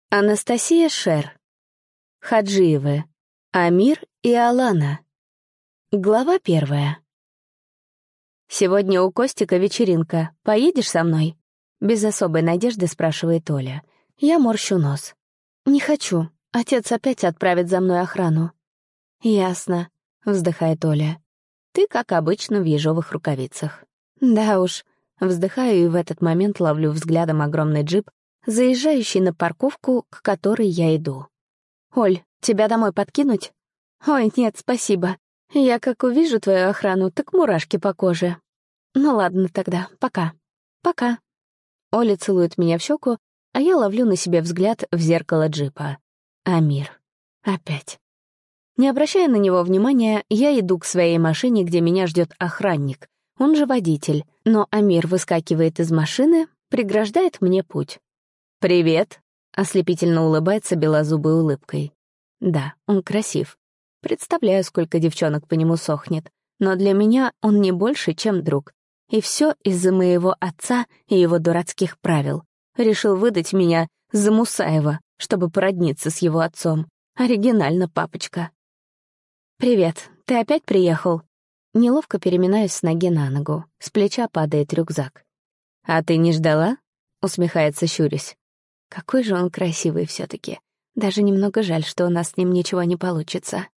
Анастасия Шер. Хаджиевы. Амир и Алана. Глава 1. «Сегодня у Костика вечеринка. Поедешь со мной?» Без особой надежды спрашивает Оля. Я морщу нос. «Не хочу. Отец опять отправит за мной охрану». «Ясно», — вздыхает Оля. «Ты, как обычно, в ежовых рукавицах». «Да уж». Вздыхаю и в этот момент ловлю взглядом огромный джип, заезжающий на парковку, к которой я иду. «Оль, тебя домой подкинуть?» «Ой, нет, спасибо. Я как увижу твою охрану, так мурашки по коже». «Ну ладно тогда, пока». «Пока». Оля целует меня в щеку, а я ловлю на себе взгляд в зеркало джипа. Амир. Опять. Не обращая на него внимания, я иду к своей машине, где меня ждет охранник, он же водитель, но Амир выскакивает из машины, преграждает мне путь. «Привет», — ослепительно улыбается белозубой улыбкой. Да, он красив. Представляю, сколько девчонок по нему сохнет. Но для меня он не больше, чем друг. И все из-за моего отца и его дурацких правил. Решил выдать меня за Мусаева, чтобы породниться с его отцом. Оригинально, папочка. «Привет, ты опять приехал?» Неловко переминаюсь с ноги на ногу. С плеча падает рюкзак. «А ты не ждала?» — усмехается, щурясь. Какой же он красивый все-таки. Даже немного жаль, что у нас с ним ничего не получится.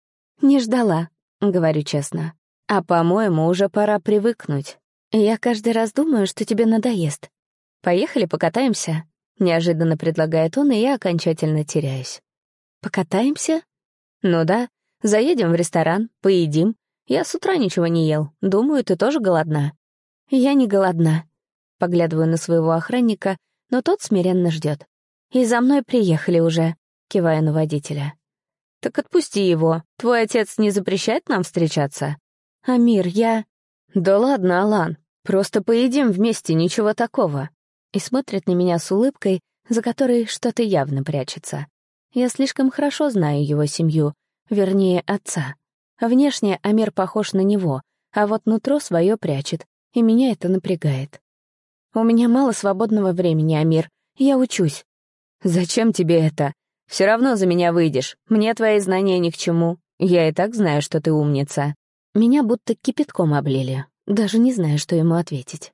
«Не ждала», — говорю честно. «А, по-моему, уже пора привыкнуть. Я каждый раз думаю, что тебе надоест. Поехали покатаемся?» — неожиданно предлагает он, и я окончательно теряюсь. «Покатаемся?» «Ну да, заедем в ресторан, поедим. Я с утра ничего не ел. Думаю, ты тоже голодна». «Я не голодна». Поглядываю на своего охранника, но тот смиренно ждет. «И за мной приехали уже», — киваю на водителя. «Так отпусти его. Твой отец не запрещает нам встречаться?» «Амир, я...» «Да ладно, Алан, просто поедим вместе, ничего такого». И смотрит на меня с улыбкой, за которой что-то явно прячется. Я слишком хорошо знаю его семью, вернее, отца. Внешне Амир похож на него, а вот нутро свое прячет, и меня это напрягает. «У меня мало свободного времени, Амир. Я учусь». «Зачем тебе это? Все равно за меня выйдешь. Мне твои знания ни к чему. Я и так знаю, что ты умница». Меня будто кипятком облили. Даже не знаю, что ему ответить.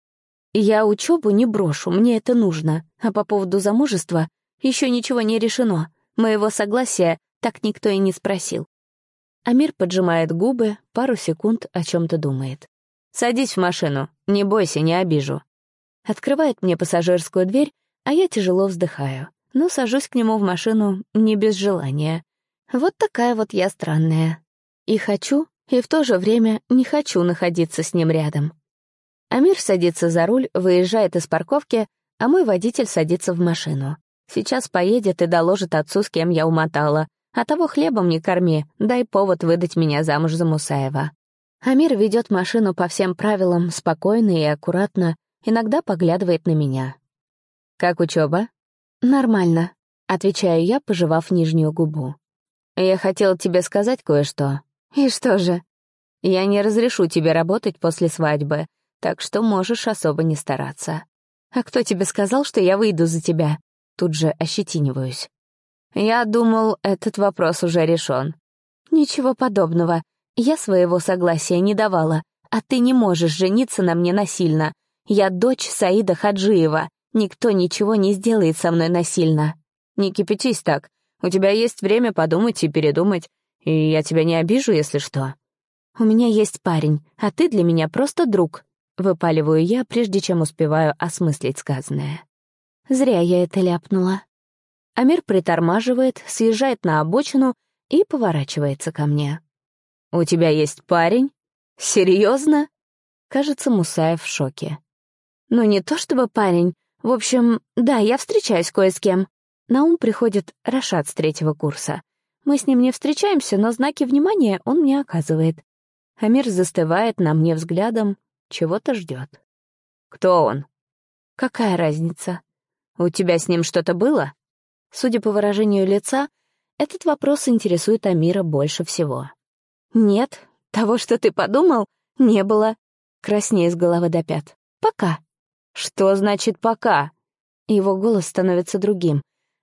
«Я учебу не брошу, мне это нужно. А по поводу замужества еще ничего не решено. Моего согласия так никто и не спросил». Амир поджимает губы, пару секунд о чем-то думает. «Садись в машину. Не бойся, не обижу». Открывает мне пассажирскую дверь, а я тяжело вздыхаю. Но сажусь к нему в машину не без желания. Вот такая вот я странная. И хочу, и в то же время не хочу находиться с ним рядом. Амир садится за руль, выезжает из парковки, а мой водитель садится в машину. Сейчас поедет и доложит отцу, с кем я умотала. А того хлебом не корми, дай повод выдать меня замуж за Мусаева. Амир ведет машину по всем правилам, спокойно и аккуратно, иногда поглядывает на меня. «Как учеба?» «Нормально», — отвечаю я, пожевав нижнюю губу. «Я хотел тебе сказать кое-что». «И что же?» «Я не разрешу тебе работать после свадьбы, так что можешь особо не стараться». «А кто тебе сказал, что я выйду за тебя?» Тут же ощетиниваюсь. «Я думал, этот вопрос уже решен». «Ничего подобного. Я своего согласия не давала, а ты не можешь жениться на мне насильно. Я дочь Саида Хаджиева. Никто ничего не сделает со мной насильно». «Не кипятись так. У тебя есть время подумать и передумать, и я тебя не обижу, если что». «У меня есть парень, а ты для меня просто друг», — выпаливаю я, прежде чем успеваю осмыслить сказанное. Зря я это ляпнула. Амир притормаживает, съезжает на обочину и поворачивается ко мне. «У тебя есть парень? Серьезно?» Кажется, Мусаев в шоке. «Ну, не то чтобы парень. В общем, да, я встречаюсь кое с кем». На ум приходит Рашад с 3-го курса. Мы с ним не встречаемся, но знаки внимания он мне оказывает. Амир застывает на мне взглядом, чего-то ждет. «Кто он?» «Какая разница? У тебя с ним что-то было?» Судя по выражению лица, этот вопрос интересует Амира больше всего. «Нет, того, что ты подумал, не было». Краснея с головы до пят. «Пока». «Что значит «пока»?» Его голос становится другим.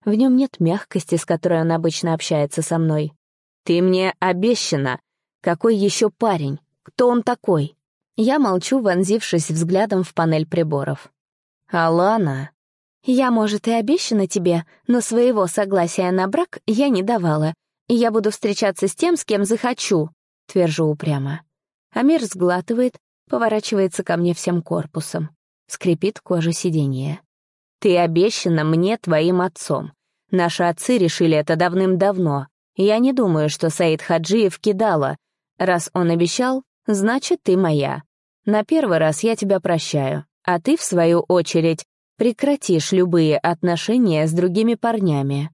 В нем нет мягкости, с которой он обычно общается со мной. «Ты мне обещана. Какой еще парень? Кто он такой?» Я молчу, вонзившись взглядом в панель приборов. «Алана...» «Я, может, и обещана тебе, но своего согласия на брак я не давала, и я буду встречаться с тем, с кем захочу», — твержу упрямо. Амир сглатывает, поворачивается ко мне всем корпусом. Скрипит кожа сиденья. «Ты обещана мне твоим отцом. Наши отцы решили это давным-давно. Я не думаю, что Саид Хаджиев кидала. Раз он обещал, значит, ты моя. На первый раз я тебя прощаю, а ты, в свою очередь, прекратишь любые отношения с другими парнями.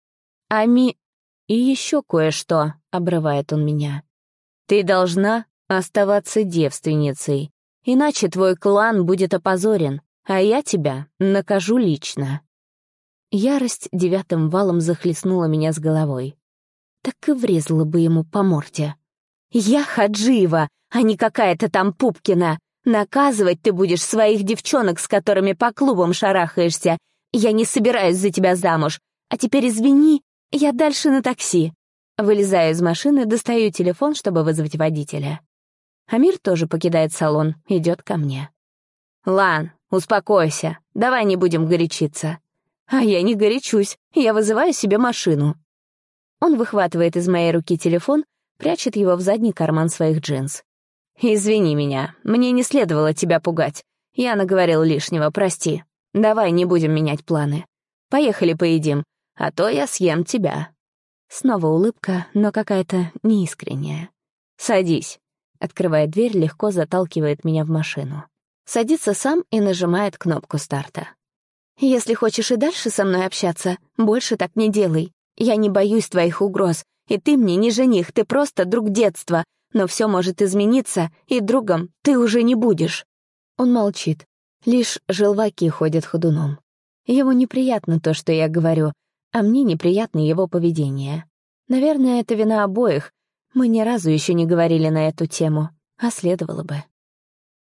И еще кое-что», — обрывает он меня. «Ты должна оставаться девственницей, иначе твой клан будет опозорен, а я тебя накажу лично». Ярость 9 валом захлестнула меня с головой. Так и врезала бы ему по морде. «Я Хаджиева, а не какая-то там Пупкина. Наказывать ты будешь своих девчонок, с которыми по клубам шарахаешься. Я не собираюсь за тебя замуж. А теперь извини, я дальше на такси». Вылезаю из машины, достаю телефон, чтобы вызвать водителя. Амир тоже покидает салон, идет ко мне. «Лан, успокойся, давай не будем горячиться». «А я не горячусь, я вызываю себе машину». Он выхватывает из моей руки телефон, прячет его в задний карман своих джинс. «Извини меня, мне не следовало тебя пугать. Я наговорил лишнего, прости. Давай не будем менять планы. Поехали поедим, а то я съем тебя». Снова улыбка, но какая-то неискренняя. «Садись». Открывает дверь, легко заталкивает меня в машину. Садится сам и нажимает кнопку старта. «Если хочешь и дальше со мной общаться, больше так не делай. Я не боюсь твоих угроз, и ты мне не жених, ты просто друг детства, но все может измениться, и другом ты уже не будешь». Он молчит, лишь желваки ходят ходуном. Ему неприятно то, что я говорю, а мне неприятно его поведение. Наверное, это вина обоих. Мы ни разу еще не говорили на эту тему, а следовало бы.